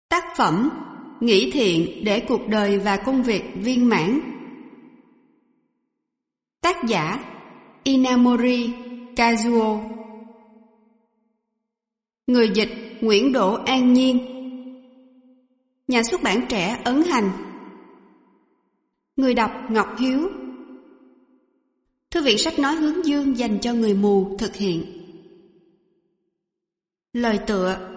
Tác phẩm Nghĩ thiện để cuộc đời và công việc viên mãn. Tác giả Inamori Kazuo. Người dịch Nguyễn Đỗ An Nhiên. Nhà xuất bản Trẻ Ấn Hành. Người đọc Ngọc Hiếu. Thư viện sách nói Hướng Dương dành cho người mù thực hiện. Lời tựa: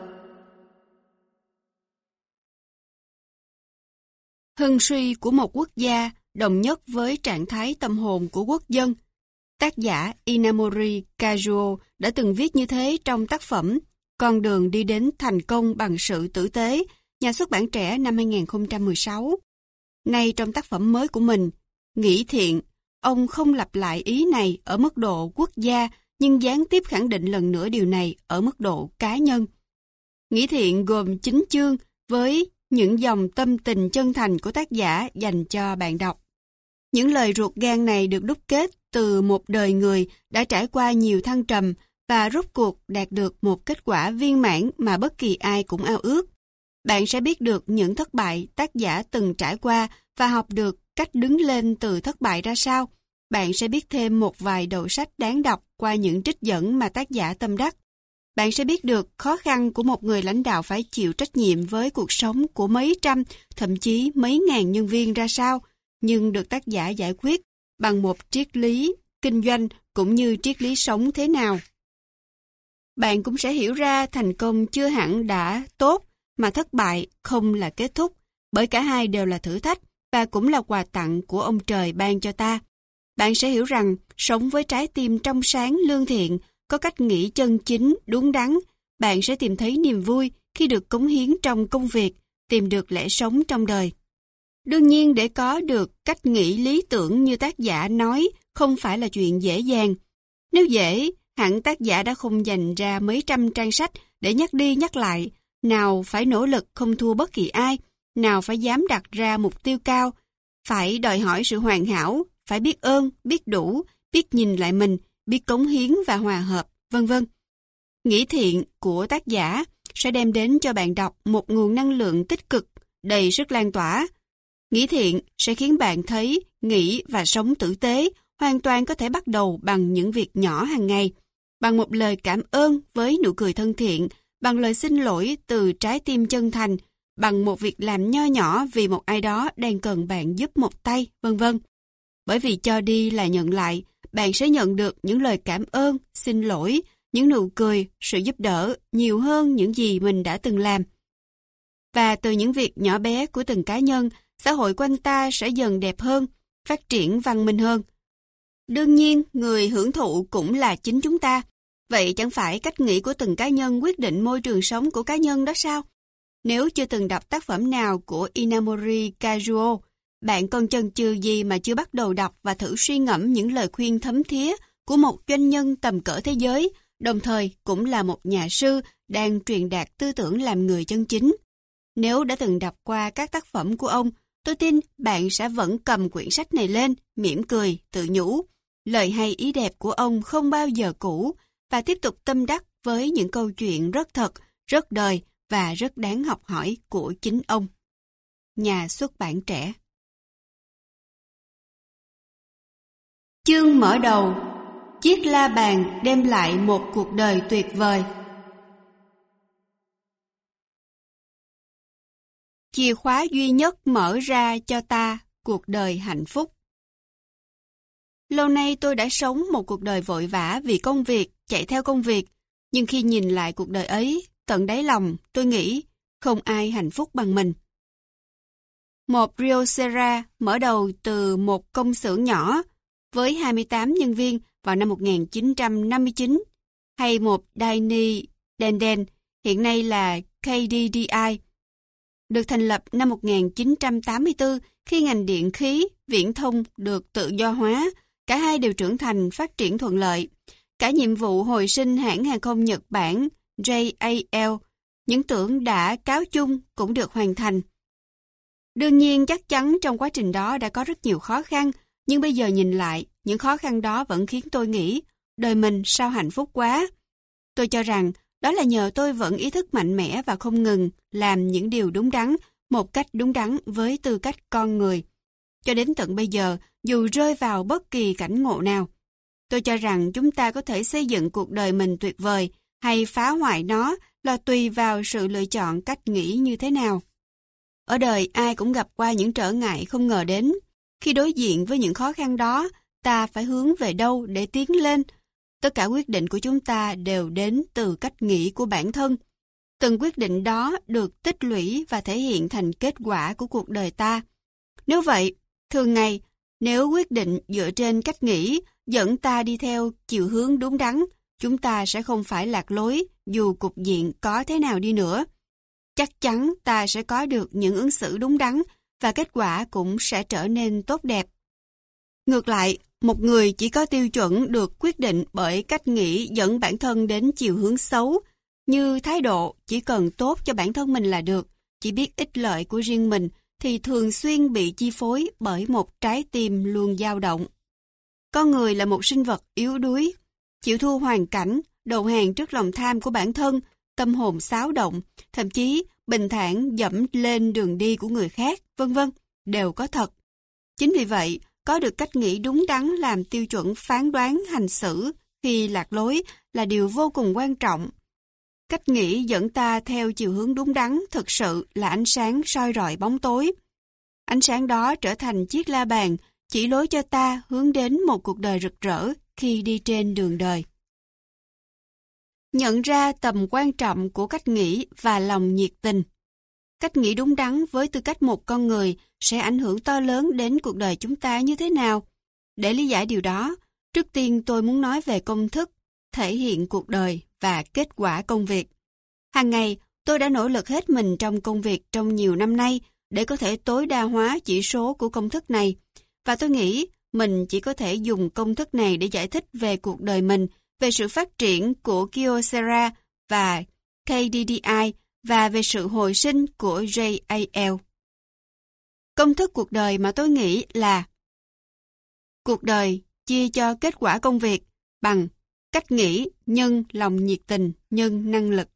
hưng suy của một quốc gia đồng nhất với trạng thái tâm hồn của quốc dân. Tác giả Inamori Kazuo đã từng viết như thế trong tác phẩm Con đường đi đến thành công bằng sự tử tế, nhà xuất bản Trẻ năm 2016. Nay trong tác phẩm mới của mình, Nghĩ thiện, ông không lặp lại ý này ở mức độ quốc gia, nhưng gián tiếp khẳng định lần nữa điều này ở mức độ cá nhân. Nghĩ thiện gồm 9 chương với những dòng tâm tình chân thành của tác giả dành cho bạn đọc. Những lời ruột gan này được đúc kết từ một đời người đã trải qua nhiều thăng trầm và rốt cuộc đạt được một kết quả viên mãn mà bất kỳ ai cũng ao ước. Bạn sẽ biết được những thất bại tác giả từng trải qua và học được cách đứng lên từ thất bại ra sao. Bạn sẽ biết thêm một vài đầu sách đáng đọc qua những trích dẫn mà tác giả tâm đắc. Bạn sẽ biết được khó khăn của một người lãnh đạo phải chịu trách nhiệm với cuộc sống của mấy trăm, thậm chí mấy ngàn nhân viên ra sao, nhưng được tác giả giải quyết bằng một triết lý kinh doanh cũng như triết lý sống thế nào. Bạn cũng sẽ hiểu ra thành công chưa hẳn đã tốt, mà thất bại không là kết thúc, bởi cả hai đều là thử thách và cũng là quà tặng của ông trời ban cho ta. Bạn sẽ hiểu rằng sống với trái tim trong sáng lương thiện, có cách nghĩ chân chính, đúng đắn, bạn sẽ tìm thấy niềm vui khi được cống hiến trong công việc, tìm được lẽ sống trong đời. Đương nhiên, để có được cách nghĩ lý tưởng như tác giả nói không phải là chuyện dễ dàng. Nếu dễ, hẳn tác giả đã không dành ra mấy trăm trang sách để nhắc đi nhắc lại, nào phải nỗ lực không thua bất kỳ ai, nào phải dám đặt ra mục tiêu cao, phải đòi hỏi sự hoàn hảo, phải biết ơn, biết đủ, biết nhìn lại mình, biết cống hiến và hòa hợp, vân vân. Nghĩ thiện của tác giả sẽ đem đến cho bạn đọc một nguồn năng lượng tích cực, đầy sức lan tỏa. Nghĩ thiện sẽ khiến bạn thấy nghĩ và sống tử tế hoàn toàn có thể bắt đầu bằng những việc nhỏ hàng ngày, bằng một lời cảm ơn với nụ cười thân thiện, bằng lời xin lỗi từ trái tim chân thành, bằng một việc làm nho nhỏ vì một ai đó đang cần bạn giúp một tay, vân vân. Bởi vì cho đi là nhận lại, bạn sẽ nhận được những lời cảm ơn, xin lỗi, những nụ cười, sự giúp đỡ nhiều hơn những gì mình đã từng làm. Và từ những việc nhỏ bé của từng cá nhân, xã hội quanh ta sẽ dần đẹp hơn, phát triển văn minh hơn. Đương nhiên, người hưởng thụ cũng là chính chúng ta. Vậy chẳng phải cách nghĩ của từng cá nhân quyết định môi trường sống của cá nhân đó sao? Nếu chưa từng đọc tác phẩm nào của Inamori Kazuo, bạn còn chần chừ gì mà chưa bắt đầu đọc và thử suy ngẫm những lời khuyên thấm thía của một doanh nhân tầm cỡ thế giới, đồng thời cũng là một nhà sư đang truyền đạt tư tưởng làm người chân chính. Nếu đã từng đọc qua các tác phẩm của ông, tôi tin bạn sẽ vẫn cầm quyển sách này lên, mỉm cười, tự nhủ. Lời hay ý đẹp của ông không bao giờ cũ, và tiếp tục tâm đắc với những câu chuyện rất thật, rất đời và rất đáng học hỏi của chính ông. Nhà xuất bản Trẻ. Chương mở đầu: chiếc la bàn đem lại một cuộc đời tuyệt vời. Chìa khóa duy nhất mở ra cho ta cuộc đời hạnh phúc. Lâu nay tôi đã sống một cuộc đời vội vã vì công việc, chạy theo công việc, nhưng khi nhìn lại cuộc đời ấy, tận đáy lòng tôi nghĩ không ai hạnh phúc bằng mình. Một Ryosera mở đầu từ một công xưởng nhỏ với 28 nhân viên vào năm 1959, hay một Daini Denden, hiện nay là KDDI, được thành lập năm 1984 khi ngành điện khí, viễn thông được tự do hóa, cả hai đều trưởng thành phát triển thuận lợi. Cả nhiệm vụ hồi sinh hãng hàng không Nhật Bản JAL, những tưởng đã cáo chung cũng được hoàn thành. Đương nhiên chắc chắn trong quá trình đó đã có rất nhiều khó khăn, nhưng bây giờ nhìn lại, những khó khăn đó vẫn khiến tôi nghĩ, đời mình sao hạnh phúc quá. Tôi cho rằng Đó là nhờ tôi vẫn ý thức mạnh mẽ và không ngừng làm những điều đúng đắn, một cách đúng đắn với tư cách con người. Cho đến tận bây giờ, dù rơi vào bất kỳ cảnh ngộ nào, tôi cho rằng chúng ta có thể xây dựng cuộc đời mình tuyệt vời hay phá hoại nó là tùy vào sự lựa chọn cách nghĩ như thế nào. Ở đời ai cũng gặp qua những trở ngại không ngờ đến. Khi đối diện với những khó khăn đó, ta phải hướng về đâu để tiến lên? Tất cả quyết định của chúng ta đều đến từ cách nghĩ của bản thân. Từng quyết định đó được tích lũy và thể hiện thành kết quả của cuộc đời ta. Nếu vậy, thường ngày, nếu quyết định dựa trên cách nghĩ dẫn ta đi theo chiều hướng đúng đắn, chúng ta sẽ không phải lạc lối dù cục diện có thế nào đi nữa. Chắc chắn ta sẽ có được những ứng xử đúng đắn và kết quả cũng sẽ trở nên tốt đẹp. Ngược lại, một người chỉ có tiêu chuẩn được quyết định bởi cách nghĩ dẫn bản thân đến chiều hướng xấu, như thái độ chỉ cần tốt cho bản thân mình là được, chỉ biết ích lợi của riêng mình, thì thường xuyên bị chi phối bởi một trái tim luôn dao động. Con người là một sinh vật yếu đuối, chịu thua hoàn cảnh, đầu hàng trước lòng tham của bản thân, tâm hồn xáo động, thậm chí bình thản dẫm lên đường đi của người khác, vân vân, đều có thật. Chính vì vậy, có được cách nghĩ đúng đắn làm tiêu chuẩn phán đoán hành xử khi lạc lối là điều vô cùng quan trọng. Cách nghĩ dẫn ta theo chiều hướng đúng đắn thực sự là ánh sáng soi rọi bóng tối. Ánh sáng đó trở thành chiếc la bàn chỉ lối cho ta hướng đến một cuộc đời rực rỡ khi đi trên đường đời. Nhận ra tầm quan trọng của cách nghĩ và lòng nhiệt tình. Cách nghĩ đúng đắn với tư cách một con người sẽ ảnh hưởng to lớn đến cuộc đời chúng ta như thế nào? Để lý giải điều đó, trước tiên tôi muốn nói về công thức, thể hiện cuộc đời và kết quả công việc. Hàng ngày, tôi đã nỗ lực hết mình trong công việc trong nhiều năm nay để có thể tối đa hóa chỉ số của công thức này. Và tôi nghĩ mình chỉ có thể dùng công thức này để giải thích về cuộc đời mình, về sự phát triển của Kyocera và KDDI và về sự hồi sinh của JAL. Công thức cuộc đời mà tôi nghĩ là cuộc đời chia cho kết quả công việc bằng cách nghĩ nhân lòng nhiệt tình nhân năng lực.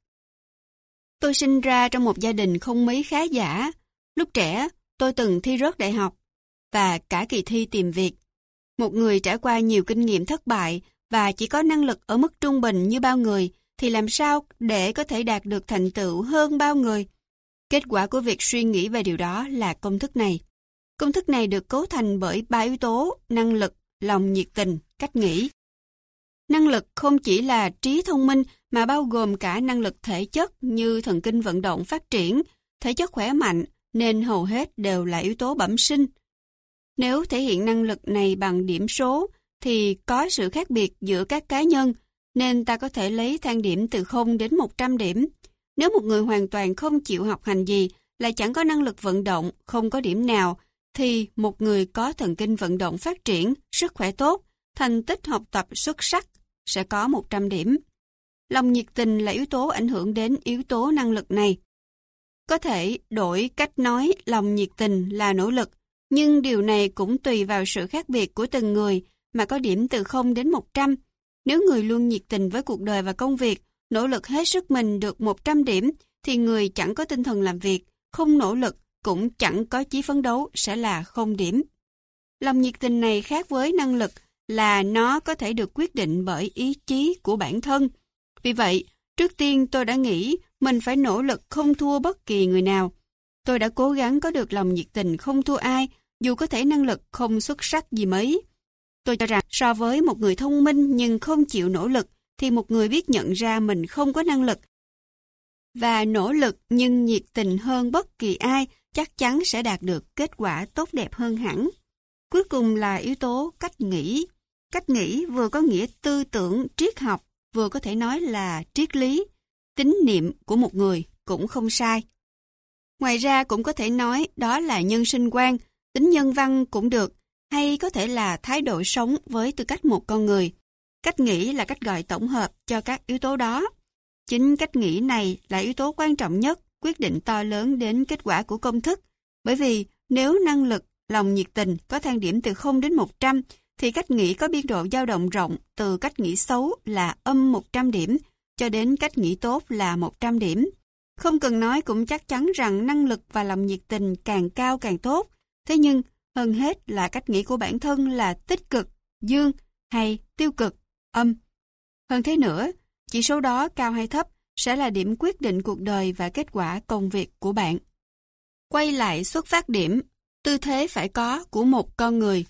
Tôi sinh ra trong một gia đình không mấy khá giả. Lúc trẻ, tôi từng thi rớt đại học và cả kỳ thi tìm việc. Một người trải qua nhiều kinh nghiệm thất bại và chỉ có năng lực ở mức trung bình như bao người thì làm sao để có thể đạt được thành tựu hơn bao người? Kết quả của việc suy nghĩ về điều đó là công thức này. Công thức này được cấu thành bởi 3 yếu tố: năng lực, lòng nhiệt tình, cách nghĩ. Năng lực không chỉ là trí thông minh mà bao gồm cả năng lực thể chất như thần kinh vận động phát triển, thể chất khỏe mạnh nên hầu hết đều là yếu tố bẩm sinh. Nếu thể hiện năng lực này bằng điểm số thì có sự khác biệt giữa các cá nhân nên ta có thể lấy thang điểm từ 0 đến 100 điểm. Nếu một người hoàn toàn không chịu học hành gì, lại chẳng có năng lực vận động, không có điểm nào, thì một người có thần kinh vận động phát triển, sức khỏe tốt, thành tích học tập xuất sắc sẽ có 100 điểm. Lòng nhiệt tình là yếu tố ảnh hưởng đến yếu tố năng lực này. Có thể đổi cách nói lòng nhiệt tình là nỗ lực, nhưng điều này cũng tùy vào sự khác biệt của từng người mà có điểm từ 0 đến 100. Nếu người luôn nhiệt tình với cuộc đời và công việc, nỗ lực hết sức mình được 100 điểm, thì người chẳng có tinh thần làm việc, không nỗ lực, cũng chẳng có chí phấn đấu sẽ là 0 điểm. Lòng nhiệt tình này khác với năng lực là nó có thể được quyết định bởi ý chí của bản thân. Vì vậy, trước tiên tôi đã nghĩ mình phải nỗ lực không thua bất kỳ người nào. Tôi đã cố gắng có được lòng nhiệt tình không thua ai, dù có thể năng lực không xuất sắc gì mấy. Tôi cho rằng so với một người thông minh nhưng không chịu nỗ lực, thì một người biết nhận ra mình không có năng lực và nỗ lực nhưng nhiệt tình hơn bất kỳ ai chắc chắn sẽ đạt được kết quả tốt đẹp hơn hẳn. Cuối cùng là yếu tố cách nghĩ. Cách nghĩ vừa có nghĩa tư tưởng, triết học, vừa có thể nói là triết lý, tín niệm của một người cũng không sai. Ngoài ra cũng có thể nói đó là nhân sinh quan, tính nhân văn cũng được, hay có thể là thái độ sống với tư cách một con người. Cách nghĩ là cách gọi tổng hợp cho các yếu tố đó. Chính cách nghĩ này là yếu tố quan trọng nhất, quyết định to lớn đến kết quả của công thức. Bởi vì nếu năng lực, lòng nhiệt tình có thang điểm từ 0 đến 100, thì cách nghĩ có biên độ dao động rộng từ cách nghĩ xấu là -100 điểm cho đến cách nghĩ tốt là 100 điểm. Không cần nói cũng chắc chắn rằng năng lực và lòng nhiệt tình càng cao càng tốt. Thế nhưng, hơn hết là cách nghĩ của bản thân là tích cực, dương, hay tiêu cực, âm. Hơn thế nữa, chỉ số đó cao hay thấp sẽ là điểm quyết định cuộc đời và kết quả công việc của bạn. Quay lại xuất phát điểm, tư thế phải có của một con người.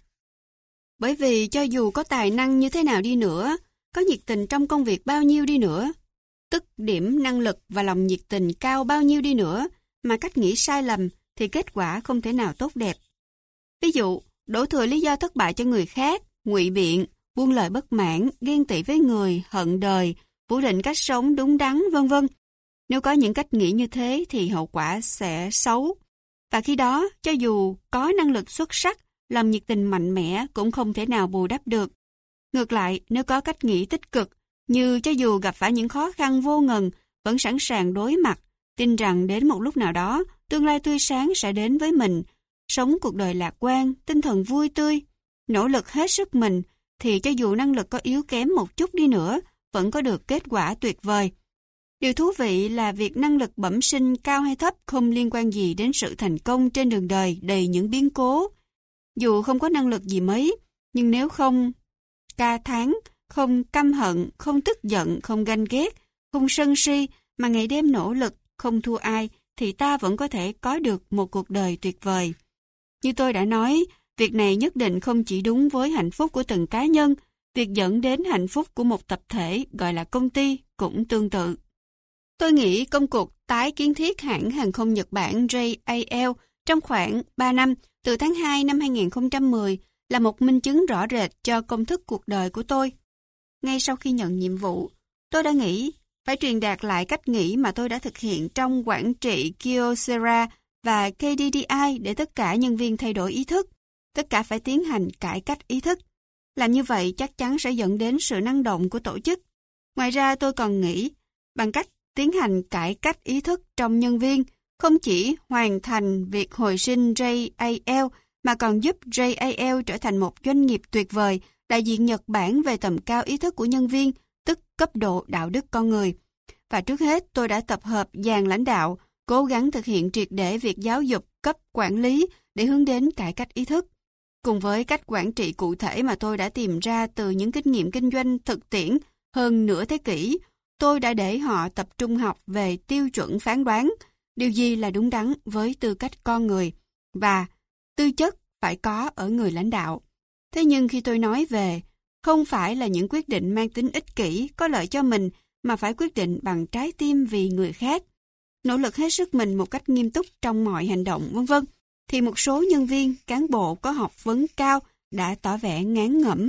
Bởi vì cho dù có tài năng như thế nào đi nữa, có nhiệt tình trong công việc bao nhiêu đi nữa, tức điểm năng lực và lòng nhiệt tình cao bao nhiêu đi nữa, mà cách nghĩ sai lầm thì kết quả không thể nào tốt đẹp. Ví dụ, đổ thừa lý do thất bại cho người khác, ngụy biện, buông lời bất mãn, ghen tị với người, hận đời, phủ định cách sống đúng đắn, vân vân. Nếu có những cách nghĩ như thế thì hậu quả sẽ xấu. Và khi đó, cho dù có năng lực xuất sắc, lòng nhiệt tình mạnh mẽ cũng không thể nào bù đắp được. Ngược lại, nếu có cách nghĩ tích cực, như cho dù gặp phải những khó khăn vô ngần, vẫn sẵn sàng đối mặt, tin rằng đến một lúc nào đó, tương lai tươi sáng sẽ đến với mình, sống cuộc đời lạc quan, tinh thần vui tươi, nỗ lực hết sức mình, thì cho dù năng lực có yếu kém một chút đi nữa, vẫn có được kết quả tuyệt vời. Điều thú vị là việc năng lực bẩm sinh cao hay thấp không liên quan gì đến sự thành công trên đường đời đầy những biến cố. Dù không có năng lực gì mấy, nhưng nếu không ca thán, không căm hận, không tức giận, không ganh ghét, không sân si, mà ngày đêm nỗ lực, không thua ai, thì ta vẫn có thể có được một cuộc đời tuyệt vời. Như tôi đã nói, việc này nhất định không chỉ đúng với hạnh phúc của từng cá nhân, việc dẫn đến hạnh phúc của một tập thể gọi là công ty cũng tương tự. Tôi nghĩ công cuộc tái kiến thiết hãng hàng không Nhật Bản JAL trong khoảng 3 năm, từ tháng 2 năm 2010, là một minh chứng rõ rệt cho công thức cuộc đời của tôi. Ngay sau khi nhận nhiệm vụ, tôi đã nghĩ phải truyền đạt lại cách nghĩ mà tôi đã thực hiện trong quản trị Kyocera và KDDI để tất cả nhân viên thay đổi ý thức. Tất cả phải tiến hành cải cách ý thức. Làm như vậy chắc chắn sẽ dẫn đến sự năng động của tổ chức. Ngoài ra tôi còn nghĩ, bằng cách tiến hành cải cách ý thức trong nhân viên, không chỉ hoàn thành việc hồi sinh JAL, mà còn giúp JAL trở thành một doanh nghiệp tuyệt vời, đại diện Nhật Bản về tầm cao ý thức của nhân viên, tức cấp độ đạo đức con người. Và trước hết, tôi đã tập hợp dàn lãnh đạo, cố gắng thực hiện triệt để việc giáo dục cấp quản lý để hướng đến cải cách ý thức. Cùng với cách quản trị cụ thể mà tôi đã tìm ra từ những kinh nghiệm kinh doanh thực tiễn hơn nửa thế kỷ, tôi đã để họ tập trung học về tiêu chuẩn phán đoán, điều gì là đúng đắn với tư cách con người, và tư chất phải có ở người lãnh đạo. Thế nhưng khi tôi nói về, không phải là những quyết định mang tính ích kỷ, có lợi cho mình, mà phải quyết định bằng trái tim vì người khác, nỗ lực hết sức mình một cách nghiêm túc trong mọi hành động, vân vân, thì một số nhân viên, cán bộ có học vấn cao đã tỏ vẻ ngán ngẩm.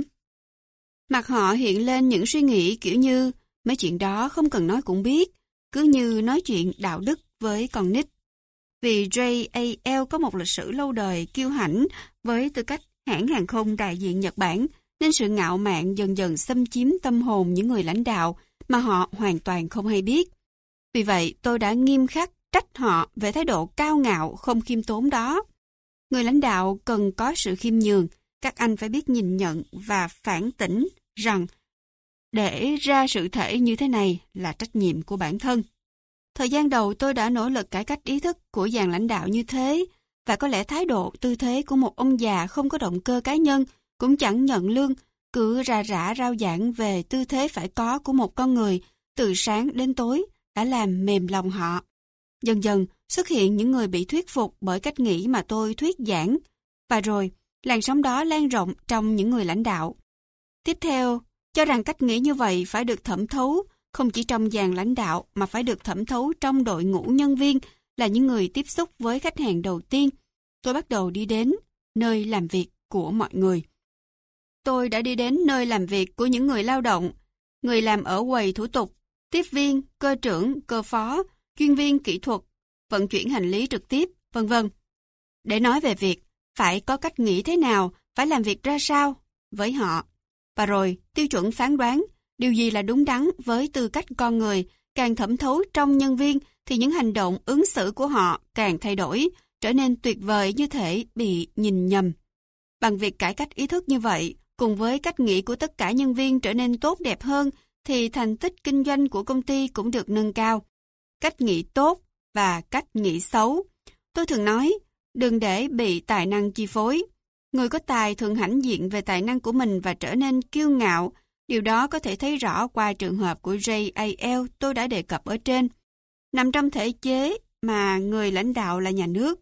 Mặt họ hiện lên những suy nghĩ kiểu như mấy chuyện đó không cần nói cũng biết, cứ như nói chuyện đạo đức với con nít. Vì JAL có một lịch sử lâu đời kiêu hãnh với tư cách hãng hàng không đại diện Nhật Bản, nên sự ngạo mạn dần dần xâm chiếm tâm hồn những người lãnh đạo mà họ hoàn toàn không hay biết. Vì vậy, tôi đã nghiêm khắc trách họ về thái độ cao ngạo không khiêm tốn đó. Người lãnh đạo cần có sự khiêm nhường, các anh phải biết nhìn nhận và phản tỉnh rằng để ra sự thể như thế này là trách nhiệm của bản thân. Thời gian đầu tôi đã nỗ lực cải cách ý thức của dàn lãnh đạo như thế, và có lẽ thái độ tư thế của một ông già không có động cơ cá nhân, cũng chẳng nhận lương, cứ rà rả rao giảng về tư thế phải có của một con người từ sáng đến tối đã làm mềm lòng họ. Dần dần xuất hiện những người bị thuyết phục bởi cách nghĩ mà tôi thuyết giảng, và rồi làn sóng đó lan rộng trong những người lãnh đạo. Tiếp theo, cho rằng cách nghĩ như vậy phải được thẩm thấu, không chỉ trong dàn lãnh đạo mà phải được thẩm thấu trong đội ngũ nhân viên, là những người tiếp xúc với khách hàng đầu tiên. Tôi bắt đầu đi đến nơi làm việc của mọi người. Tôi đã đi đến nơi làm việc của những người lao động, người làm ở quầy thủ tục, tiếp viên, cơ trưởng, cơ phó, chuyên viên kỹ thuật, vận chuyển hành lý trực tiếp, vân vân. Để nói về việc phải có cách nghĩ thế nào, phải làm việc ra sao với họ. Và rồi, tiêu chuẩn phán đoán, điều gì là đúng đắn với tư cách con người, càng thẩm thấu trong nhân viên thì những hành động ứng xử của họ càng thay đổi, trở nên tuyệt vời như thể bị nhìn nhầm. Bằng việc cải cách ý thức như vậy, cùng với cách nghĩ của tất cả nhân viên trở nên tốt đẹp hơn, thì thành tích kinh doanh của công ty cũng được nâng cao. Cách nghĩ tốt và cách nghĩ xấu. Tôi thường nói, đừng để bị tài năng chi phối. Người có tài thường hãnh diện về tài năng của mình và trở nên kiêu ngạo. Điều đó có thể thấy rõ qua trường hợp của JAL tôi đã đề cập ở trên. Nằm trong thể chế mà người lãnh đạo là nhà nước,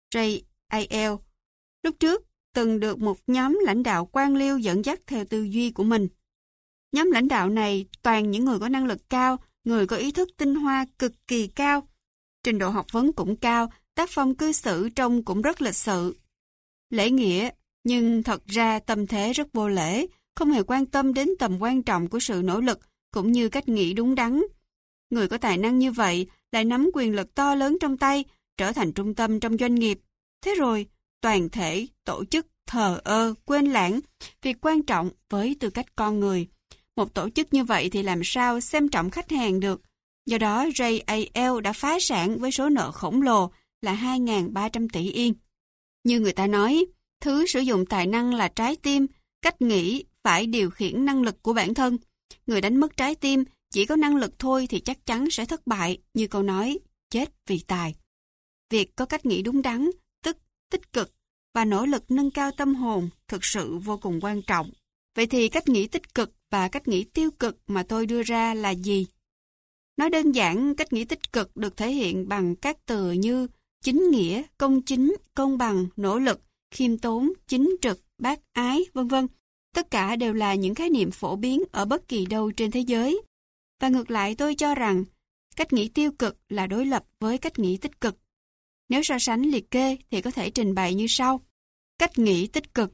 JAL lúc trước từng được một nhóm lãnh đạo quan liêu dẫn dắt theo tư duy của mình. Nhóm lãnh đạo này toàn những người có năng lực cao, người có ý thức tinh hoa cực kỳ cao. Trình độ học vấn cũng cao, tác phong cư xử trông cũng rất lịch sự. Lễ nghĩa, nhưng thật ra tâm thế rất vô lễ, không hề quan tâm đến tầm quan trọng của sự nỗ lực cũng như cách nghĩ đúng đắn. Người có tài năng như vậy lại nắm quyền lực to lớn trong tay, trở thành trung tâm trong doanh nghiệp. Thế rồi, toàn thể tổ chức thờ ơ, quên lãng việc quan trọng với tư cách con người. Một tổ chức như vậy thì làm sao xem trọng khách hàng được. Do đó, JAL đã phá sản với số nợ khổng lồ là 2.300 tỷ yên. Như người ta nói, thứ sử dụng tài năng là trái tim, cách nghĩ phải điều khiển năng lực của bản thân. Người đánh mất trái tim, chỉ có năng lực thôi thì chắc chắn sẽ thất bại, như câu nói, chết vì tài. Việc có cách nghĩ đúng đắn, tức tích cực, và nỗ lực nâng cao tâm hồn thực sự vô cùng quan trọng. Vậy thì cách nghĩ tích cực và cách nghĩ tiêu cực mà tôi đưa ra là gì? Nói đơn giản, cách nghĩ tích cực được thể hiện bằng các từ như chính nghĩa, công chính, công bằng, nỗ lực, khiêm tốn, chính trực, bác ái, vân vân. Tất cả đều là những khái niệm phổ biến ở bất kỳ đâu trên thế giới. Và ngược lại tôi cho rằng, cách nghĩ tiêu cực là đối lập với cách nghĩ tích cực. Nếu so sánh liệt kê thì có thể trình bày như sau. Cách nghĩ tích cực.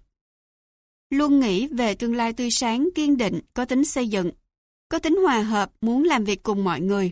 Luôn nghĩ về tương lai tươi sáng, kiên định, có tính xây dựng, có tính hòa hợp, muốn làm việc cùng mọi người.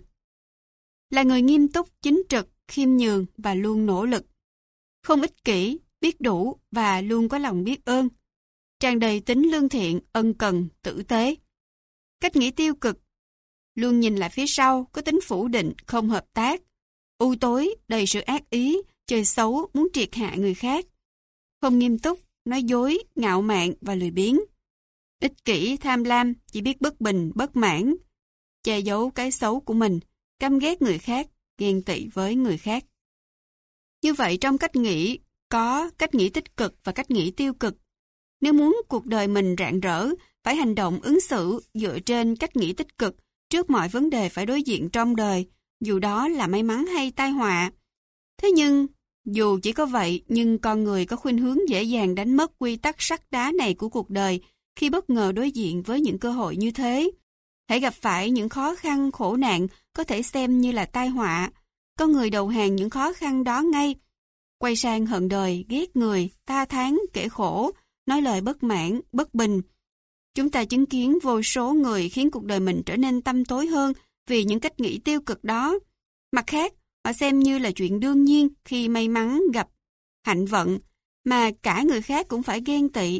Là người nghiêm túc, chính trực, khiêm nhường và luôn nỗ lực. Không ích kỷ, biết đủ và luôn có lòng biết ơn. Tràn đầy tính lương thiện, ân cần, tử tế. Cách nghĩ tiêu cực. Luôn nhìn lại phía sau, có tính phủ định, không hợp tác. U tối, đầy sự ác ý, chơi xấu, muốn triệt hạ người khác. Không nghiêm túc, nói dối, ngạo mạn và lười biếng. Ích kỷ, tham lam, chỉ biết bất bình, bất mãn. Che giấu cái xấu của mình, căm ghét người khác, ghen tị với người khác. Như vậy trong cách nghĩ, có cách nghĩ tích cực và cách nghĩ tiêu cực. Nếu muốn cuộc đời mình rạng rỡ, phải hành động ứng xử dựa trên cách nghĩ tích cực trước mọi vấn đề phải đối diện trong đời, dù đó là may mắn hay tai họa. Thế nhưng, dù chỉ có vậy, nhưng con người có khuynh hướng dễ dàng đánh mất quy tắc sắt đá này của cuộc đời khi bất ngờ đối diện với những cơ hội như thế. Hãy gặp phải những khó khăn, khổ nạn có thể xem như là tai họa. Con người đầu hàng những khó khăn đó ngay, quay sang hận đời, ghét người, ta thán, kể khổ, nói lời bất mãn, bất bình. Chúng ta chứng kiến vô số người khiến cuộc đời mình trở nên tăm tối hơn vì những cách nghĩ tiêu cực đó. Mặt khác, họ xem như là chuyện đương nhiên khi may mắn gặp hạnh vận, mà cả người khác cũng phải ghen tị.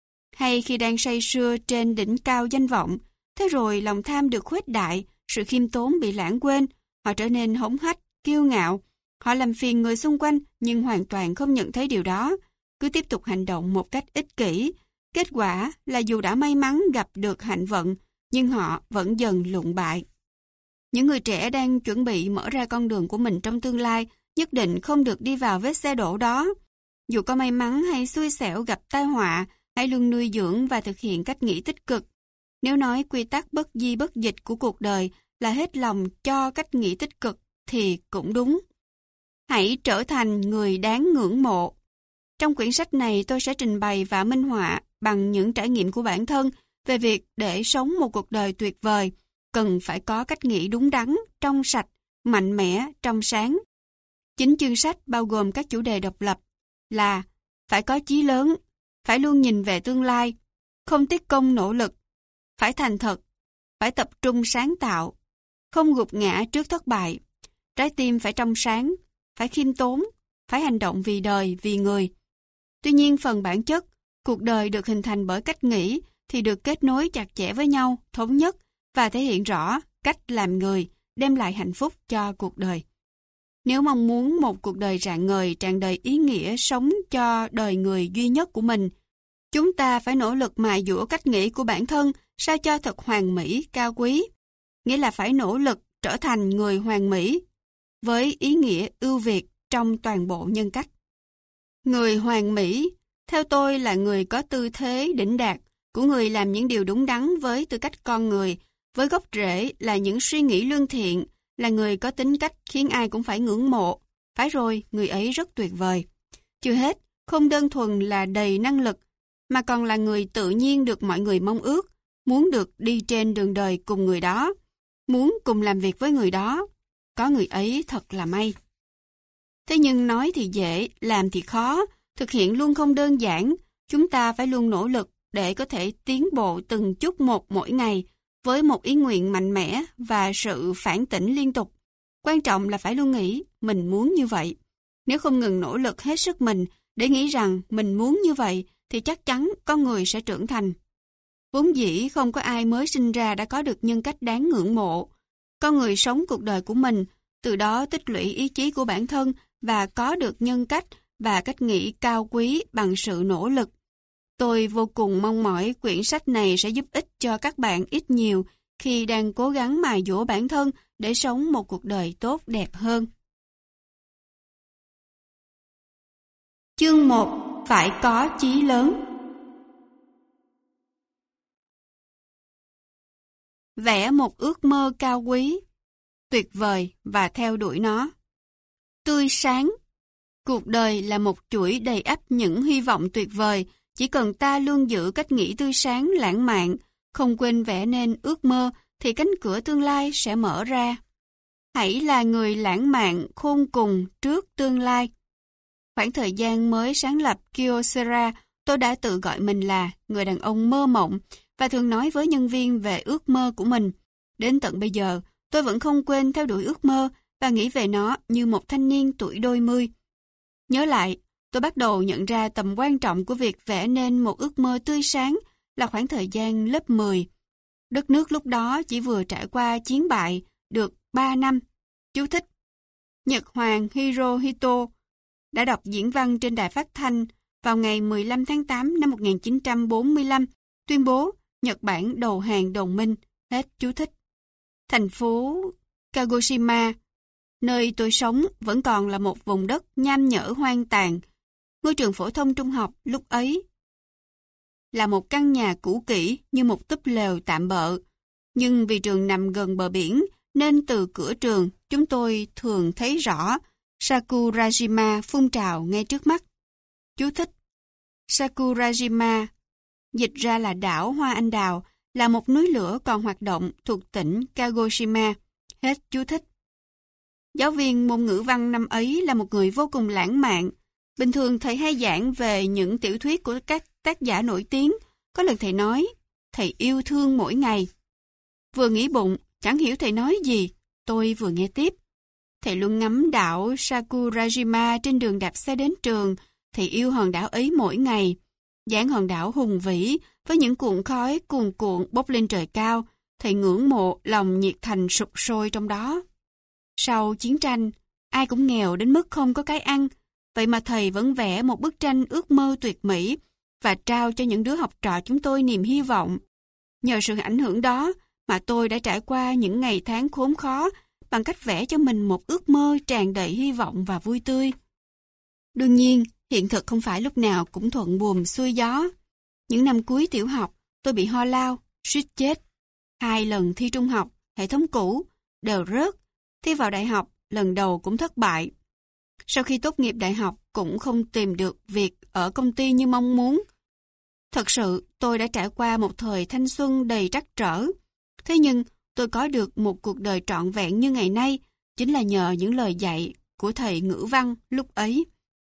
Hay khi đang say sưa trên đỉnh cao danh vọng, thế rồi lòng tham được khuếch đại, sự khiêm tốn bị lãng quên, họ trở nên hống hách, kiêu ngạo. Họ làm phiền người xung quanh nhưng hoàn toàn không nhận thấy điều đó, cứ tiếp tục hành động một cách ích kỷ. Kết quả là dù đã may mắn gặp được hạnh vận, nhưng họ vẫn dần lụn bại. Những người trẻ đang chuẩn bị mở ra con đường của mình trong tương lai nhất định không được đi vào vết xe đổ đó. Dù có may mắn hay xui xẻo gặp tai họa, hãy luôn nuôi dưỡng và thực hiện cách nghĩ tích cực. Nếu nói quy tắc bất di bất dịch của cuộc đời là hết lòng cho cách nghĩ tích cực thì cũng đúng. Hãy trở thành người đáng ngưỡng mộ. Trong quyển sách này tôi sẽ trình bày và minh họa bằng những trải nghiệm của bản thân về việc để sống một cuộc đời tuyệt vời, cần phải có cách nghĩ đúng đắn, trong sạch, mạnh mẽ, trong sáng. 9 chương sách bao gồm các chủ đề độc lập là phải có chí lớn, phải luôn nhìn về tương lai, không tiếc công nỗ lực, phải thành thật, phải tập trung sáng tạo, không gục ngã trước thất bại, trái tim phải trong sáng, phải khiêm tốn, phải hành động vì đời, vì người. Tuy nhiên phần bản chất, cuộc đời được hình thành bởi cách nghĩ thì được kết nối chặt chẽ với nhau, thống nhất và thể hiện rõ cách làm người, đem lại hạnh phúc cho cuộc đời. Nếu mong muốn một cuộc đời rạng ngời, tràn đầy ý nghĩa sống cho đời người duy nhất của mình, chúng ta phải nỗ lực mài dũa cách nghĩ của bản thân sao cho thật hoàn mỹ, cao quý. Nghĩa là phải nỗ lực trở thành người hoàn mỹ, với ý nghĩa ưu việt trong toàn bộ nhân cách. Người hoàn mỹ, theo tôi là người có tư thế đỉnh đạt, của người làm những điều đúng đắn với tư cách con người, với gốc rễ là những suy nghĩ lương thiện, là người có tính cách khiến ai cũng phải ngưỡng mộ. Phải rồi, người ấy rất tuyệt vời. Chưa hết, không đơn thuần là đầy năng lực, mà còn là người tự nhiên được mọi người mong ước, muốn được đi trên đường đời cùng người đó, muốn cùng làm việc với người đó. Có người ấy thật là may. Thế nhưng nói thì dễ, làm thì khó, thực hiện luôn không đơn giản. Chúng ta phải luôn nỗ lực để có thể tiến bộ từng chút một mỗi ngày, với một ý nguyện mạnh mẽ và sự phản tỉnh liên tục. Quan trọng là phải luôn nghĩ mình muốn như vậy. Nếu không ngừng nỗ lực hết sức mình để nghĩ rằng mình muốn như vậy, thì chắc chắn con người sẽ trưởng thành. Vốn dĩ không có ai mới sinh ra đã có được nhân cách đáng ngưỡng mộ. Con người sống cuộc đời của mình, từ đó tích lũy ý chí của bản thân và có được nhân cách và cách nghĩ cao quý bằng sự nỗ lực. Tôi vô cùng mong mỏi quyển sách này sẽ giúp ích cho các bạn ít nhiều khi đang cố gắng mài dũa bản thân để sống một cuộc đời tốt đẹp hơn. Chương 1. Phải có chí lớn. Vẽ một ước mơ cao quý, tuyệt vời và theo đuổi nó. Tươi sáng. Cuộc đời là một chuỗi đầy ắp những hy vọng tuyệt vời, chỉ cần ta luôn giữ cách nghĩ tươi sáng, lãng mạn, không quên vẽ nên ước mơ, thì cánh cửa tương lai sẽ mở ra. Hãy là người lãng mạn, khôn cùng trước tương lai. Khoảng thời gian mới sáng lập Kyocera, tôi đã tự gọi mình là người đàn ông mơ mộng và thường nói với nhân viên về ước mơ của mình. Đến tận bây giờ, tôi vẫn không quên theo đuổi ước mơ và nghĩ về nó như một thanh niên tuổi đôi mươi. Nhớ lại, tôi bắt đầu nhận ra tầm quan trọng của việc vẽ nên một ước mơ tươi sáng là khoảng thời gian lớp 10. Đất nước lúc đó chỉ vừa trải qua chiến bại được 3 năm. Chú thích: Nhật Hoàng Hirohito đã đọc diễn văn trên đài phát thanh vào ngày 15 tháng 8 năm 1945, tuyên bố Nhật Bản đầu hàng đồng minh. Hết chú thích. Thành phố Kagoshima, nơi tôi sống, vẫn còn là một vùng đất nham nhở hoang tàn. Ngôi trường phổ thông trung học lúc ấy là một căn nhà cũ kỹ như một túp lều tạm bợ. Nhưng vì trường nằm gần bờ biển, nên từ cửa trường chúng tôi thường thấy rõ Sakurajima phun trào ngay trước mắt. Chú thích: Sakurajima, dịch ra là đảo Hoa Anh Đào, là một núi lửa còn hoạt động thuộc tỉnh Kagoshima. Hết chú thích. Giáo viên môn ngữ văn năm ấy là một người vô cùng lãng mạn. Bình thường thầy hay giảng về những tiểu thuyết của các tác giả nổi tiếng. Có lần thầy nói, thầy yêu thương mỗi ngày. Vừa nghĩ bụng, chẳng hiểu thầy nói gì, tôi vừa nghe tiếp. Thầy luôn ngắm đảo Sakurajima trên đường đạp xe đến trường. Thầy yêu hòn đảo ấy mỗi ngày. Dáng hòn đảo hùng vĩ với những cuộn khói cuồn cuộn bốc lên trời cao. Thầy ngưỡng mộ lòng nhiệt thành sục sôi trong đó. Sau chiến tranh, ai cũng nghèo đến mức không có cái ăn. Vậy mà thầy vẫn vẽ một bức tranh ước mơ tuyệt mỹ và trao cho những đứa học trò chúng tôi niềm hy vọng. Nhờ sự ảnh hưởng đó mà tôi đã trải qua những ngày tháng khốn khó bằng cách vẽ cho mình một ước mơ tràn đầy hy vọng và vui tươi. Đương nhiên, hiện thực không phải lúc nào cũng thuận buồm xuôi gió. Những năm cuối tiểu học, tôi bị ho lao, suýt chết. 2 lần thi trung học, hệ thống cũ, đều rớt. Thi vào đại học, lần đầu cũng thất bại. Sau khi tốt nghiệp đại học, cũng không tìm được việc ở công ty như mong muốn. Thật sự, tôi đã trải qua một thời thanh xuân đầy trắc trở. Thế nhưng, tôi có được một cuộc đời trọn vẹn như ngày nay, chính là nhờ những lời dạy của thầy ngữ văn lúc ấy.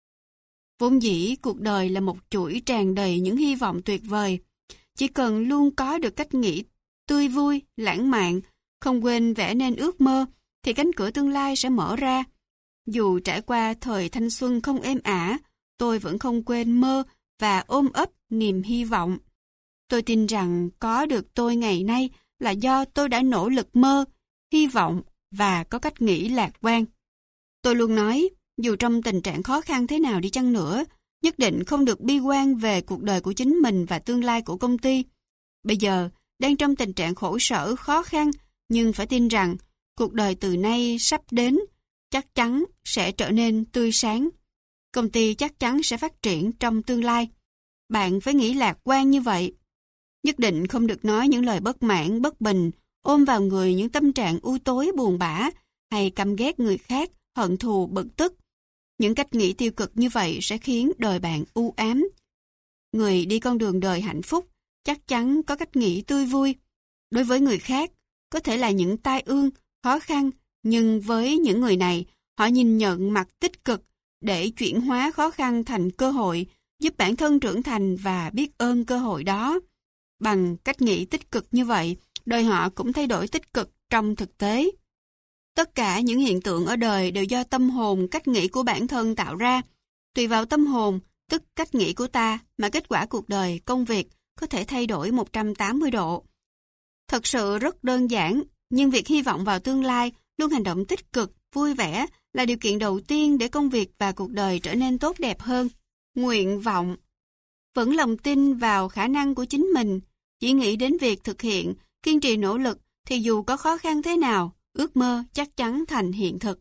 Vốn dĩ, cuộc đời là một chuỗi tràn đầy những hy vọng tuyệt vời. Chỉ cần luôn có được cách nghĩ tươi vui, lãng mạn, không quên vẽ nên ước mơ, thì cánh cửa tương lai sẽ mở ra. Dù trải qua thời thanh xuân không êm ả, tôi vẫn không quên mơ và ôm ấp niềm hy vọng. Tôi tin rằng có được tôi ngày nay là do tôi đã nỗ lực mơ, hy vọng và có cách nghĩ lạc quan. Tôi luôn nói, dù trong tình trạng khó khăn thế nào đi chăng nữa, nhất định không được bi quan về cuộc đời của chính mình và tương lai của công ty. Bây giờ, đang trong tình trạng khổ sở, khó khăn, nhưng phải tin rằng cuộc đời từ nay sắp đến chắc chắn sẽ trở nên tươi sáng. Công ty chắc chắn sẽ phát triển trong tương lai. Bạn phải nghĩ lạc quan như vậy. Nhất định không được nói những lời bất mãn, bất bình, ôm vào người những tâm trạng u tối buồn bã hay căm ghét người khác, hận thù, bực tức. Những cách nghĩ tiêu cực như vậy sẽ khiến đời bạn u ám. Người đi con đường đời hạnh phúc chắc chắn có cách nghĩ tươi vui. Đối với người khác, có thể là những tai ương, khó khăn, nhưng với những người này, họ nhìn nhận mặt tích cực để chuyển hóa khó khăn thành cơ hội, giúp bản thân trưởng thành và biết ơn cơ hội đó. Bằng cách nghĩ tích cực như vậy, đời họ cũng thay đổi tích cực trong thực tế. Tất cả những hiện tượng ở đời đều do tâm hồn, cách nghĩ của bản thân tạo ra. Tùy vào tâm hồn, tức cách nghĩ của ta, mà kết quả cuộc đời, công việc có thể thay đổi 180 độ. Thật sự rất đơn giản, nhưng việc hy vọng vào tương lai, luôn hành động tích cực, vui vẻ là điều kiện đầu tiên để công việc và cuộc đời trở nên tốt đẹp hơn. Nguyện vọng. Vẫn lòng tin vào khả năng của chính mình, chỉ nghĩ đến việc thực hiện, kiên trì nỗ lực thì dù có khó khăn thế nào, ước mơ chắc chắn thành hiện thực.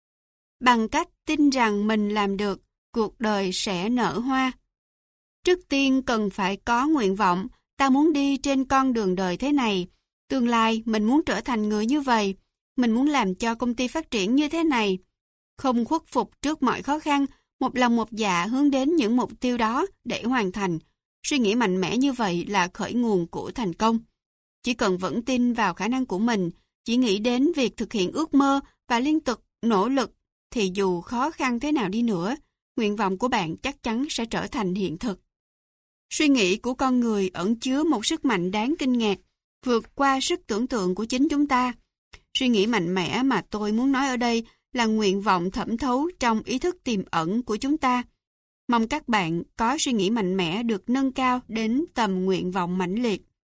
Bằng cách tin rằng mình làm được, cuộc đời sẽ nở hoa. Trước tiên cần phải có nguyện vọng, ta muốn đi trên con đường đời thế này. Tương lai mình muốn trở thành người như vậy, mình muốn làm cho công ty phát triển như thế này. Không khuất phục trước mọi khó khăn, một lòng một dạ hướng đến những mục tiêu đó để hoàn thành. Suy nghĩ mạnh mẽ như vậy là khởi nguồn của thành công. Chỉ cần vẫn tin vào khả năng của mình, chỉ nghĩ đến việc thực hiện ước mơ và liên tục nỗ lực, thì dù khó khăn thế nào đi nữa, nguyện vọng của bạn chắc chắn sẽ trở thành hiện thực. Suy nghĩ của con người ẩn chứa một sức mạnh đáng kinh ngạc, vượt qua sức tưởng tượng của chính chúng ta. Suy nghĩ mạnh mẽ mà tôi muốn nói ở đây là nguyện vọng thẩm thấu trong ý thức tiềm ẩn của chúng ta. Mong các bạn có suy nghĩ mạnh mẽ được nâng cao đến tầm nguyện vọng mãnh liệt.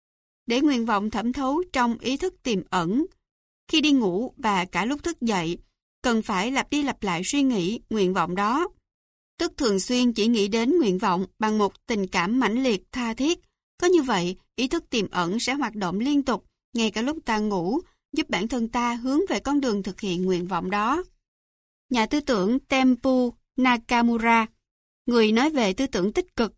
Để nguyện vọng thẩm thấu trong ý thức tiềm ẩn, khi đi ngủ và cả lúc thức dậy, cần phải lặp đi lặp lại suy nghĩ nguyện vọng đó. Tức thường xuyên chỉ nghĩ đến nguyện vọng bằng một tình cảm mãnh liệt tha thiết. Có như vậy, ý thức tiềm ẩn sẽ hoạt động liên tục, ngay cả lúc ta ngủ, giúp bản thân ta hướng về con đường thực hiện nguyện vọng đó. Nhà tư tưởng Tempu Nakamura, người nói về tư tưởng tích cực,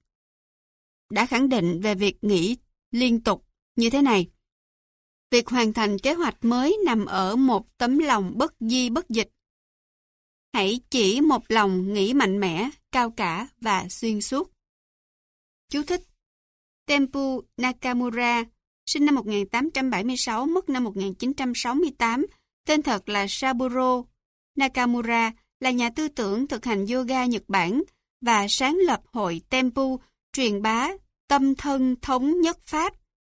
đã khẳng định về việc nghĩ liên tục như thế này. Việc hoàn thành kế hoạch mới nằm ở một tấm lòng bất di bất dịch. Hãy chỉ một lòng nghĩ mạnh mẽ, cao cả và xuyên suốt. Chú thích: Tempu Nakamura, sinh năm 1876, mất năm 1968, tên thật là Saburo Nakamura, là nhà tư tưởng thực hành yoga Nhật Bản và sáng lập hội Tempu truyền bá tâm thân thống nhất Pháp,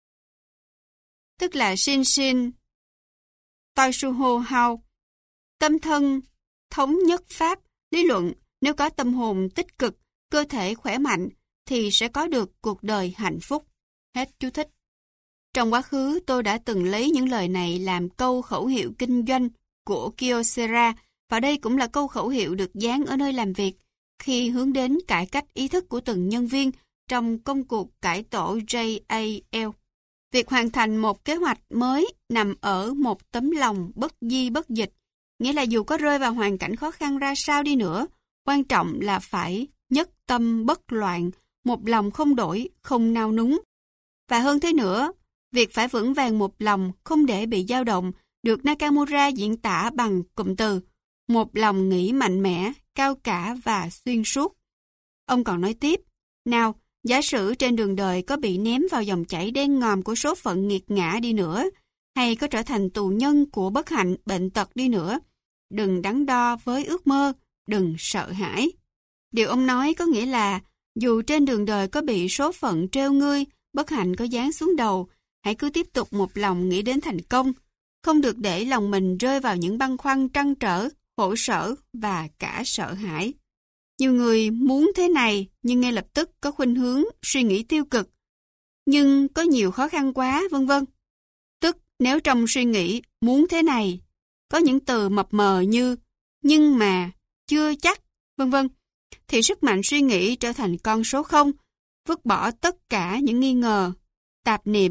tức là Shinshin Toishuho Hao. Tâm thân thống nhất Pháp lý luận nếu có tâm hồn tích cực, cơ thể khỏe mạnh thì sẽ có được cuộc đời hạnh phúc. Hết chú thích. Trong quá khứ tôi đã từng lấy những lời này làm câu khẩu hiệu kinh doanh của Kyocera, và đây cũng là câu khẩu hiệu được dán ở nơi làm việc khi hướng đến cải cách ý thức của từng nhân viên trong công cuộc cải tổ JAL. Việc hoàn thành một kế hoạch mới nằm ở một tấm lòng bất di bất dịch, nghĩa là dù có rơi vào hoàn cảnh khó khăn ra sao đi nữa, quan trọng là phải nhất tâm bất loạn, một lòng không đổi, không nao núng. Và hơn thế nữa, việc phải vững vàng một lòng không để bị dao động được Nakamura diễn tả bằng cụm từ một lòng nghĩ mạnh mẽ, cao cả và xuyên suốt. Ông còn nói tiếp, nào, giả sử trên đường đời có bị ném vào dòng chảy đen ngòm của số phận nghiệt ngã đi nữa, hay có trở thành tù nhân của bất hạnh, bệnh tật đi nữa, đừng đắn đo với ước mơ, đừng sợ hãi. Điều ông nói có nghĩa là, dù trên đường đời có bị số phận trêu ngươi, bất hạnh có giáng xuống đầu, hãy cứ tiếp tục một lòng nghĩ đến thành công, không được để lòng mình rơi vào những băn khoăn trăn trở, khổ sở và cả sợ hãi. Nhiều người muốn thế này nhưng ngay lập tức có khuynh hướng suy nghĩ tiêu cực. Nhưng có nhiều khó khăn quá, vân vân. Tức nếu trong suy nghĩ muốn thế này, có những từ mập mờ như nhưng mà, chưa chắc, vân vân, thì sức mạnh suy nghĩ trở thành con số 0, vứt bỏ tất cả những nghi ngờ, tạp niệm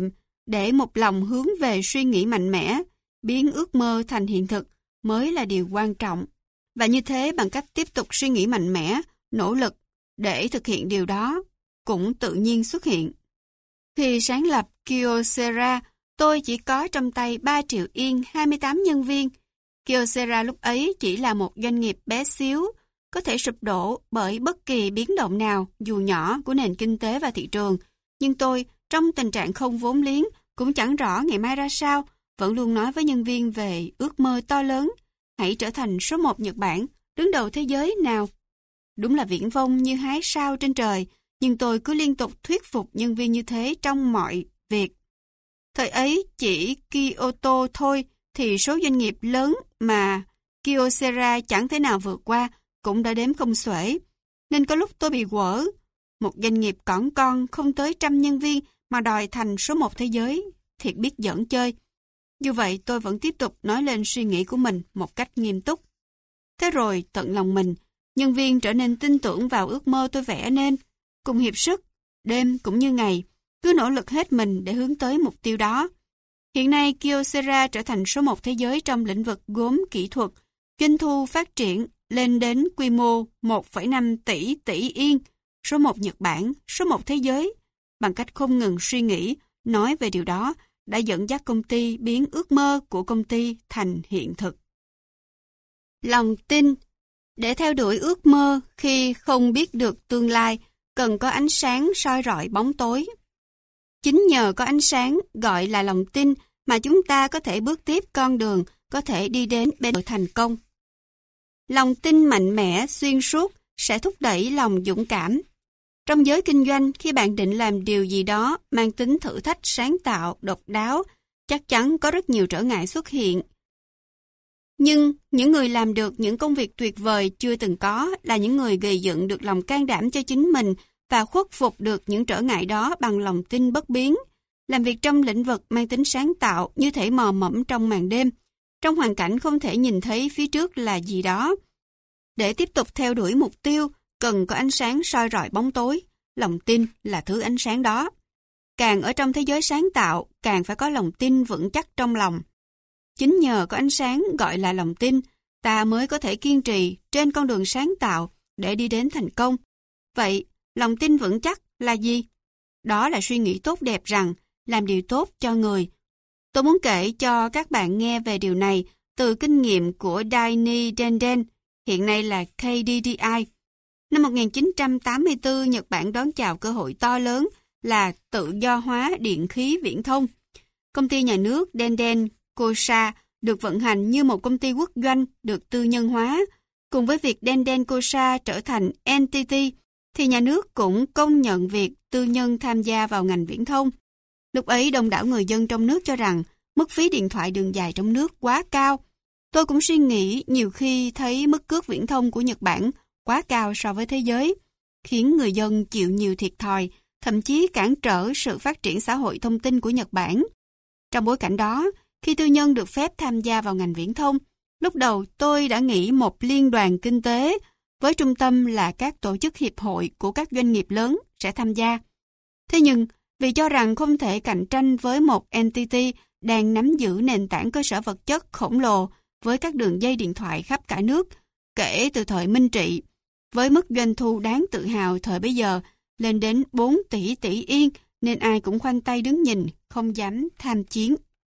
để một lòng hướng về suy nghĩ mạnh mẽ, biến ước mơ thành hiện thực mới là điều quan trọng. Và như thế bằng cách tiếp tục suy nghĩ mạnh mẽ, nỗ lực để thực hiện điều đó cũng tự nhiên xuất hiện. Khi sáng lập Kyocera, tôi chỉ có trong tay 3 triệu yên 28 nhân viên. Kyocera lúc ấy chỉ là một doanh nghiệp bé xíu, có thể sụp đổ bởi bất kỳ biến động nào dù nhỏ của nền kinh tế và thị trường. Nhưng tôi, trong tình trạng không vốn liếng, cũng chẳng rõ ngày mai ra sao, vẫn luôn nói với nhân viên về ước mơ to lớn. Hãy trở thành số 1 Nhật Bản, đứng đầu thế giới nào. Đúng là viển vông như hái sao trên trời, nhưng tôi cứ liên tục thuyết phục nhân viên như thế trong mọi việc. Thời ấy chỉ Kyoto thôi thì số doanh nghiệp lớn mà Kyocera chẳng thể nào vượt qua cũng đã đếm không xuể. Nên có lúc tôi bị quở. Một doanh nghiệp cỏn con không tới 100 nhân viên mà đòi thành số 1 thế giới, thiệt biết giỡn chơi. Dù vậy tôi vẫn tiếp tục nói lên suy nghĩ của mình một cách nghiêm túc. Thế rồi tận lòng mình, nhân viên trở nên tin tưởng vào ước mơ tôi vẽ nên, cùng hiệp sức, đêm cũng như ngày, cứ nỗ lực hết mình để hướng tới mục tiêu đó. Hiện nay Kyocera trở thành số 1 thế giới trong lĩnh vực gốm kỹ thuật, doanh thu phát triển lên đến quy mô 1,5 tỷ yên, số 1 Nhật Bản, số 1 thế giới. Bằng cách không ngừng suy nghĩ, nói về điều đó, đã dẫn dắt công ty biến ước mơ của công ty thành hiện thực. Lòng tin. Để theo đuổi ước mơ khi không biết được tương lai, cần có ánh sáng soi rọi bóng tối. Chính nhờ có ánh sáng gọi là lòng tin mà chúng ta có thể bước tiếp con đường, có thể đi đến bên bờ thành công. Lòng tin mạnh mẽ, xuyên suốt sẽ thúc đẩy lòng dũng cảm. Trong giới kinh doanh, khi bạn định làm điều gì đó mang tính thử thách sáng tạo, độc đáo, chắc chắn có rất nhiều trở ngại xuất hiện. Nhưng những người làm được những công việc tuyệt vời chưa từng có là những người gây dựng được lòng can đảm cho chính mình và khuất phục được những trở ngại đó bằng lòng tin bất biến. Làm việc trong lĩnh vực mang tính sáng tạo như thể mò mẫm trong màn đêm, trong hoàn cảnh không thể nhìn thấy phía trước là gì đó. Để tiếp tục theo đuổi mục tiêu, cần có ánh sáng soi rọi bóng tối. Lòng tin là thứ ánh sáng đó. Càng ở trong thế giới sáng tạo, càng phải có lòng tin vững chắc trong lòng. Chính nhờ có ánh sáng gọi là lòng tin, ta mới có thể kiên trì trên con đường sáng tạo để đi đến thành công. Vậy, lòng tin vững chắc là gì? Đó là suy nghĩ tốt đẹp rằng làm điều tốt cho người. Tôi muốn kể cho các bạn nghe về điều này từ kinh nghiệm của Daini Denden, hiện nay là KDDI. Năm 1984, Nhật Bản đón chào cơ hội to lớn là tự do hóa điện khí viễn thông. Công ty nhà nước Denden Kosha được vận hành như một công ty quốc doanh được tư nhân hóa. Cùng với việc Denden Kosha trở thành NTT, thì nhà nước cũng công nhận việc tư nhân tham gia vào ngành viễn thông. Lúc ấy đông đảo người dân trong nước cho rằng mức phí điện thoại đường dài trong nước quá cao. Tôi cũng suy nghĩ nhiều khi thấy mức cước viễn thông của Nhật Bản quá cao so với thế giới, khiến người dân chịu nhiều thiệt thòi, thậm chí cản trở sự phát triển xã hội thông tin của Nhật Bản. Trong bối cảnh đó, khi tư nhân được phép tham gia vào ngành viễn thông, lúc đầu tôi đã nghĩ một liên đoàn kinh tế với trung tâm là các tổ chức hiệp hội của các doanh nghiệp lớn sẽ tham gia. Thế nhưng, vì cho rằng không thể cạnh tranh với một NTT đang nắm giữ nền tảng cơ sở vật chất khổng lồ với các đường dây điện thoại khắp cả nước, kể từ thời Minh Trị, với mức doanh thu đáng tự hào thời bấy giờ lên đến 4 tỷ yên, nên ai cũng khoanh tay đứng nhìn, không dám tham chiến.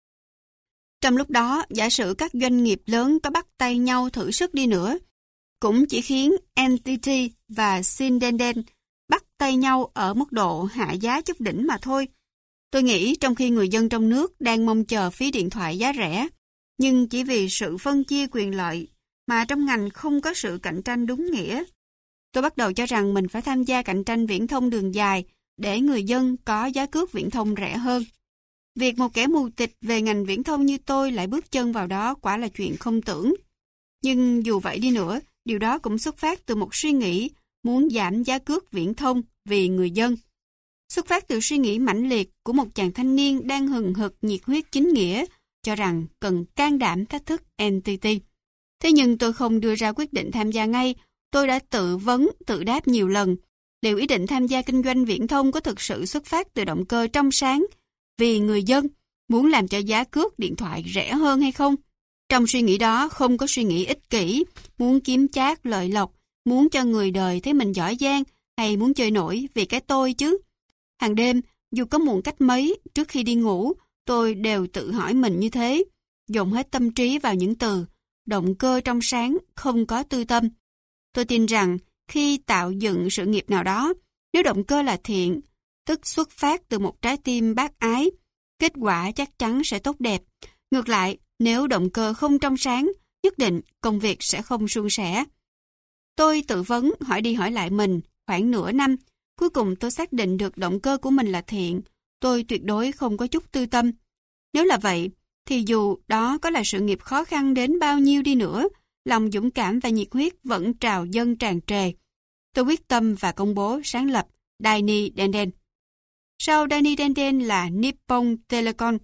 Trong lúc đó, giả sử các doanh nghiệp lớn có bắt tay nhau thử sức đi nữa, cũng chỉ khiến NTT và Shinden bắt tay nhau ở mức độ hạ giá chút đỉnh mà thôi. Tôi nghĩ trong khi người dân trong nước đang mong chờ phí điện thoại giá rẻ, nhưng chỉ vì sự phân chia quyền lợi mà trong ngành không có sự cạnh tranh đúng nghĩa, tôi bắt đầu cho rằng mình phải tham gia cạnh tranh viễn thông đường dài để người dân có giá cước viễn thông rẻ hơn. Việc một kẻ mù tịch về ngành viễn thông như tôi lại bước chân vào đó quả là chuyện không tưởng. Nhưng dù vậy đi nữa, điều đó cũng xuất phát từ một suy nghĩ muốn giảm giá cước viễn thông vì người dân. Xuất phát từ suy nghĩ mãnh liệt của một chàng thanh niên đang hừng hực nhiệt huyết chính nghĩa, cho rằng cần can đảm thách thức NTT. Thế nhưng tôi không đưa ra quyết định tham gia ngay, tôi đã tự vấn, tự đáp nhiều lần. Liệu ý định tham gia kinh doanh viễn thông có thực sự xuất phát từ động cơ trong sáng, vì người dân, muốn làm cho giá cước điện thoại rẻ hơn hay không? Trong suy nghĩ đó không có suy nghĩ ích kỷ, muốn kiếm chác lợi lộc, muốn cho người đời thấy mình giỏi giang hay muốn chơi nổi vì cái tôi chứ. Hàng đêm, dù có muộn cách mấy, trước khi đi ngủ, tôi đều tự hỏi mình như thế, dồn hết tâm trí vào những từ, động cơ trong sáng, không có tư tâm. Tôi tin rằng khi tạo dựng sự nghiệp nào đó, nếu động cơ là thiện, tức xuất phát từ một trái tim bác ái, kết quả chắc chắn sẽ tốt đẹp. Ngược lại, nếu động cơ không trong sáng, nhất định công việc sẽ không suôn sẻ. Tôi tự vấn hỏi đi hỏi lại mình khoảng nửa năm, cuối cùng tôi xác định được động cơ của mình là thiện. Tôi tuyệt đối không có chút tư tâm. Nếu là vậy, thì dù đó có là sự nghiệp khó khăn đến bao nhiêu đi nữa, lòng dũng cảm và nhiệt huyết vẫn trào dâng tràn trề. Tôi quyết tâm và công bố sáng lập Daini Denden. Sau Daini Denden là Nippon Telecom,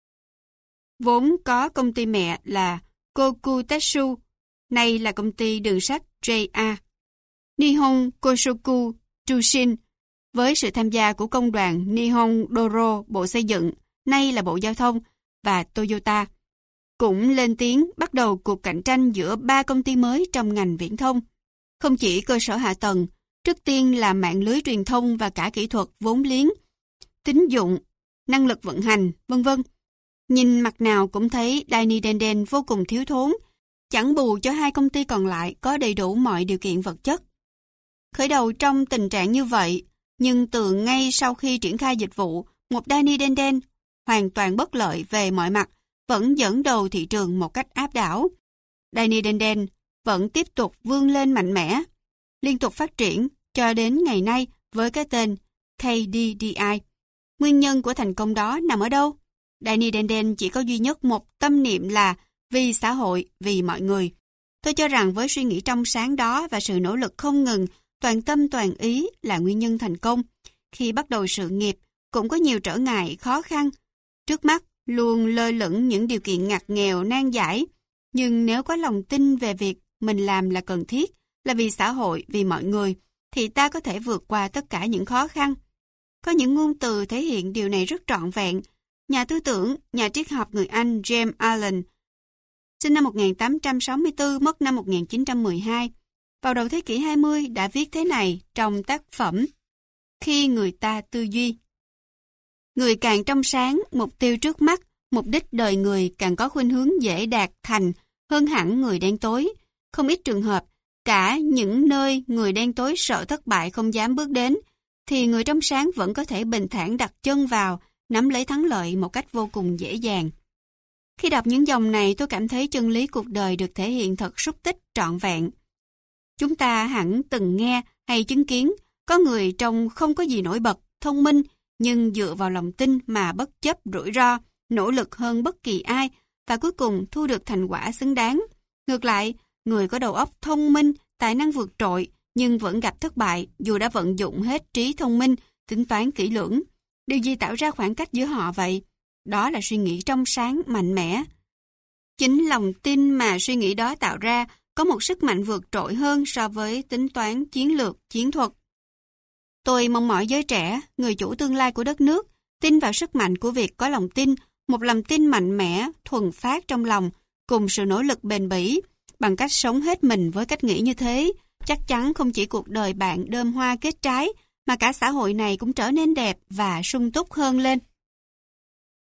vốn có công ty mẹ là Kokutetsu, nay là công ty đường sắt JR. Nihon Koshoku Chushin, với sự tham gia của công đoàn Nihon Doro Bộ Xây dựng, nay là Bộ Giao thông, và Toyota, cũng lên tiếng bắt đầu cuộc cạnh tranh giữa 3 công ty mới trong ngành viễn thông. Không chỉ cơ sở hạ tầng, trước tiên là mạng lưới truyền thông và cả kỹ thuật vốn liếng, tín dụng, năng lực vận hành, vân vân. Nhìn mặt nào cũng thấy Daini Denden vô cùng thiếu thốn, chẳng bù cho 2 công ty còn lại có đầy đủ mọi điều kiện vật chất. Khởi đầu trong tình trạng như vậy, nhưng từ ngay sau khi triển khai dịch vụ, một Daini Denden hoàn toàn bất lợi về mọi mặt, vẫn dẫn đầu thị trường một cách áp đảo. Daini Denden vẫn tiếp tục vươn lên mạnh mẽ, liên tục phát triển cho đến ngày nay với cái tên KDDI. Nguyên nhân của thành công đó nằm ở đâu? Daini Denden chỉ có duy nhất một tâm niệm là vì xã hội, vì mọi người. Tôi cho rằng với suy nghĩ trong sáng đó và sự nỗ lực không ngừng, toàn tâm toàn ý là nguyên nhân thành công. Khi bắt đầu sự nghiệp, cũng có nhiều trở ngại, khó khăn. Trước mắt, luôn lơ lửng những điều kiện ngặt nghèo, nan giải. Nhưng nếu có lòng tin về việc mình làm là cần thiết, là vì xã hội, vì mọi người, thì ta có thể vượt qua tất cả những khó khăn. Có những ngôn từ thể hiện điều này rất trọn vẹn. Nhà tư tưởng, nhà triết học người Anh James Allen, sinh năm 1864, mất năm 1912, vào đầu thế kỷ 20 đã viết thế này trong tác phẩm Khi người ta tư duy. Người càng trong sáng, mục tiêu trước mắt, mục đích đời người càng có khuynh hướng dễ đạt thành hơn hẳn người đen tối. Không ít trường hợp, cả những nơi người đen tối sợ thất bại không dám bước đến, thì người trong sáng vẫn có thể bình thản đặt chân vào, nắm lấy thắng lợi một cách vô cùng dễ dàng. Khi đọc những dòng này, tôi cảm thấy chân lý cuộc đời được thể hiện thật xúc tích trọn vẹn. Chúng ta hẳn từng nghe hay chứng kiến có người trông không có gì nổi bật, thông minh, nhưng dựa vào lòng tin mà bất chấp rủi ro, nỗ lực hơn bất kỳ ai và cuối cùng thu được thành quả xứng đáng. Ngược lại, người có đầu óc thông minh, tài năng vượt trội nhưng vẫn gặp thất bại dù đã vận dụng hết trí thông minh, tính toán kỹ lưỡng. Điều gì tạo ra khoảng cách giữa họ vậy? Đó là suy nghĩ trong sáng, mạnh mẽ. Chính lòng tin mà suy nghĩ đó tạo ra có một sức mạnh vượt trội hơn so với tính toán chiến lược, chiến thuật. Tôi mong mỏi giới trẻ, người chủ tương lai của đất nước, tin vào sức mạnh của việc có lòng tin, một lòng tin mạnh mẽ, thuần phát trong lòng, cùng sự nỗ lực bền bỉ. Bằng cách sống hết mình với cách nghĩ như thế, chắc chắn không chỉ cuộc đời bạn đơm hoa kết trái, mà cả xã hội này cũng trở nên đẹp và sung túc hơn lên.